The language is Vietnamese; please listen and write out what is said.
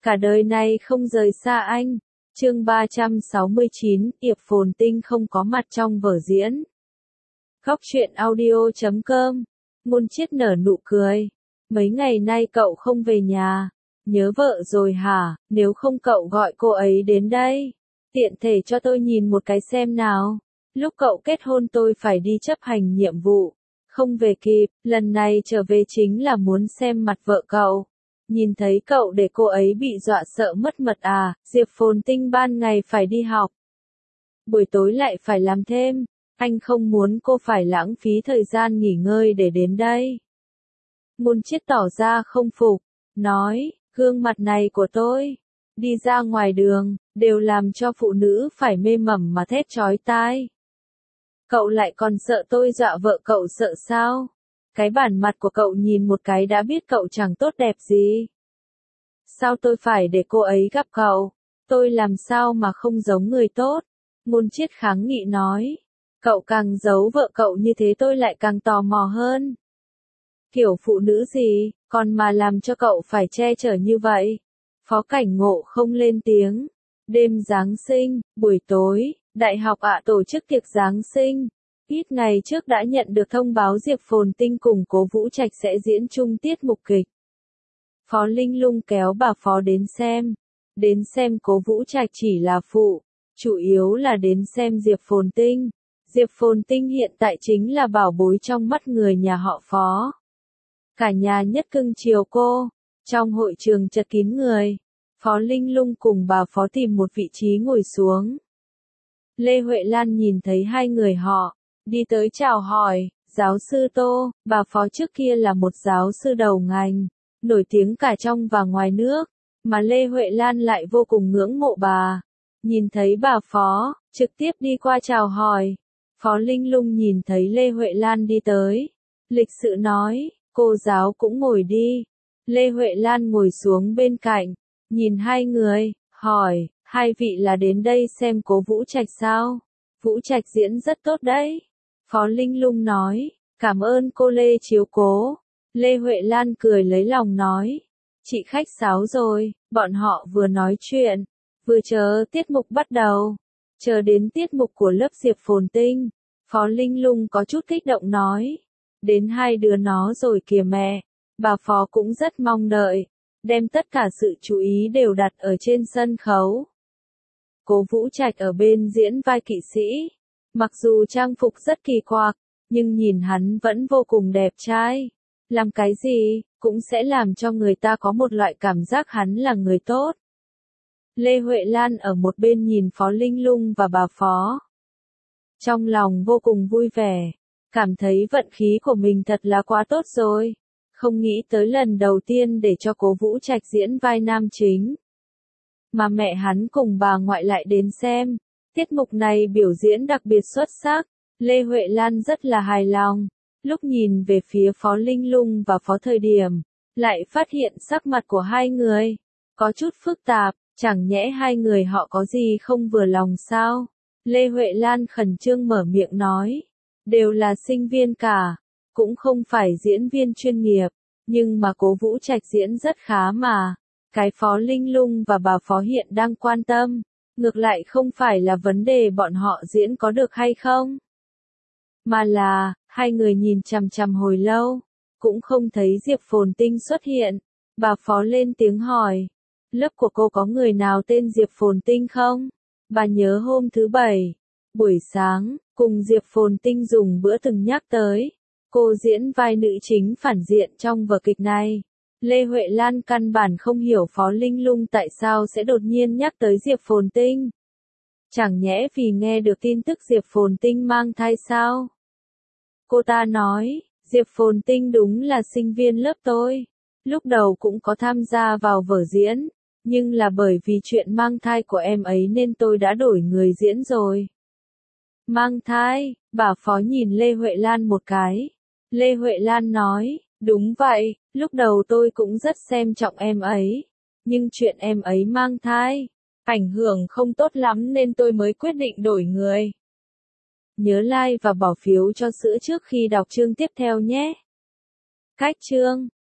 cả đời này không rời xa anh. Chương 369, Yệp Phồn Tinh không có mặt trong vở diễn. Góc truyện audio.com. Ngôn Chiết nở nụ cười. Mấy ngày nay cậu không về nhà. Nhớ vợ rồi hả? Nếu không cậu gọi cô ấy đến đây. Tiện thể cho tôi nhìn một cái xem nào. Lúc cậu kết hôn tôi phải đi chấp hành nhiệm vụ. Không về kịp, lần này trở về chính là muốn xem mặt vợ cậu. Nhìn thấy cậu để cô ấy bị dọa sợ mất mật à, Diệp Phồn Tinh ban ngày phải đi học. Buổi tối lại phải làm thêm, anh không muốn cô phải lãng phí thời gian nghỉ ngơi để đến đây. Ngôn Chiết tỏ ra không phục, nói, gương mặt này của tôi, đi ra ngoài đường, đều làm cho phụ nữ phải mê mẩn mà thét chói tai. Cậu lại còn sợ tôi dọa vợ cậu sợ sao? Cái bản mặt của cậu nhìn một cái đã biết cậu chẳng tốt đẹp gì. Sao tôi phải để cô ấy gặp cậu? Tôi làm sao mà không giống người tốt? Ngôn Chiết kháng nghị nói. Cậu càng giấu vợ cậu như thế tôi lại càng tò mò hơn. Kiểu phụ nữ gì, còn mà làm cho cậu phải che chở như vậy? Phó Cảnh Ngộ không lên tiếng. Đêm Giáng sinh, buổi tối, đại học tổ chức tiệc Giáng sinh. Ít ngày trước đã nhận được thông báo Diệp Phồn Tinh cùng Cố Vũ Trạch sẽ diễn chung tiết mục kịch. Phó Linh Lung kéo bà Phó đến xem. Đến xem Cố Vũ Trạch chỉ là phụ, chủ yếu là đến xem Diệp Phồn Tinh. Diệp Phồn Tinh hiện tại chính là bảo bối trong mắt người nhà họ Phó. Cả nhà nhất cưng chiều cô. Trong hội trường chật kín người, Phó Linh Lung cùng bà Phó tìm một vị trí ngồi xuống. Lê Huệ Lan nhìn thấy hai người họ, đi tới chào hỏi, giáo sư Tô, bà Phó trước kia là một giáo sư đầu ngành, nổi tiếng cả trong và ngoài nước, mà Lê Huệ Lan lại vô cùng ngưỡng mộ bà. Nhìn thấy bà Phó, trực tiếp đi qua chào hỏi. Phó Linh Lung nhìn thấy Lê Huệ Lan đi tới, lịch sự nói, cô giáo cũng ngồi đi. Lê Huệ Lan ngồi xuống bên cạnh, nhìn hai người, hỏi, hai vị là đến đây xem Cố Vũ Trạch sao? Vũ Trạch diễn rất tốt đấy. Phó Linh Lung nói, cảm ơn cô Lê chiếu cố. Lê Huệ Lan cười lấy lòng nói, chị khách sáo rồi, bọn họ vừa nói chuyện, vừa chờ tiết mục bắt đầu. Chờ đến tiết mục của lớp Diệp Phồn Tinh. Phó Linh Lung có chút kích động nói, đến hai đứa nó rồi kìa mẹ. Bà Phó cũng rất mong đợi, đem tất cả sự chú ý đều đặt ở trên sân khấu. Cố Vũ Trạch ở bên diễn vai kỵ sĩ, mặc dù trang phục rất kỳ quặc, nhưng nhìn hắn vẫn vô cùng đẹp trai. Làm cái gì, cũng sẽ làm cho người ta có một loại cảm giác hắn là người tốt. Lê Huệ Lan ở một bên nhìn Phó Linh Lung và bà Phó. Trong lòng vô cùng vui vẻ, cảm thấy vận khí của mình thật là quá tốt rồi. Không nghĩ tới lần đầu tiên để cho Cố Vũ Trạch diễn vai nam chính, mà mẹ hắn cùng bà ngoại lại đến xem. Tiết mục này biểu diễn đặc biệt xuất sắc, Lê Huệ Lan rất là hài lòng. Lúc nhìn về phía Phó Linh Lung và Phó Thời Điểm, lại phát hiện sắc mặt của hai người có chút phức tạp, chẳng nhẽ hai người họ có gì không vừa lòng sao? Lê Huệ Lan khẩn trương mở miệng nói, đều là sinh viên cả, cũng không phải diễn viên chuyên nghiệp, nhưng mà Cố Vũ Trạch diễn rất khá mà. Cái Phó Linh Lung và bà Phó hiện đang quan tâm, ngược lại không phải là vấn đề bọn họ diễn có được hay không, mà là, hai người nhìn chằm chằm hồi lâu, cũng không thấy Diệp Phồn Tinh xuất hiện. Bà Phó lên tiếng hỏi, lớp của cô có người nào tên Diệp Phồn Tinh không? Bà nhớ hôm thứ Bảy, buổi sáng, cùng Diệp Phồn Tinh dùng bữa từng nhắc tới. Cô diễn vai nữ chính phản diện trong vở kịch này. Lê Huệ Lan căn bản không hiểu Phó Linh Lung tại sao sẽ đột nhiên nhắc tới Diệp Phồn Tinh. Chẳng nhẽ vì nghe được tin tức Diệp Phồn Tinh mang thai sao? Cô ta nói, Diệp Phồn Tinh đúng là sinh viên lớp tôi. Lúc đầu cũng có tham gia vào vở diễn, nhưng là bởi vì chuyện mang thai của em ấy nên tôi đã đổi người diễn rồi. Mang thai, bà Phó nhìn Lê Huệ Lan một cái. Lê Huệ Lan nói, đúng vậy, lúc đầu tôi cũng rất xem trọng em ấy. Nhưng chuyện em ấy mang thai, ảnh hưởng không tốt lắm nên tôi mới quyết định đổi người. Nhớ like và bỏ phiếu cho sữa trước khi đọc chương tiếp theo nhé. Cách chương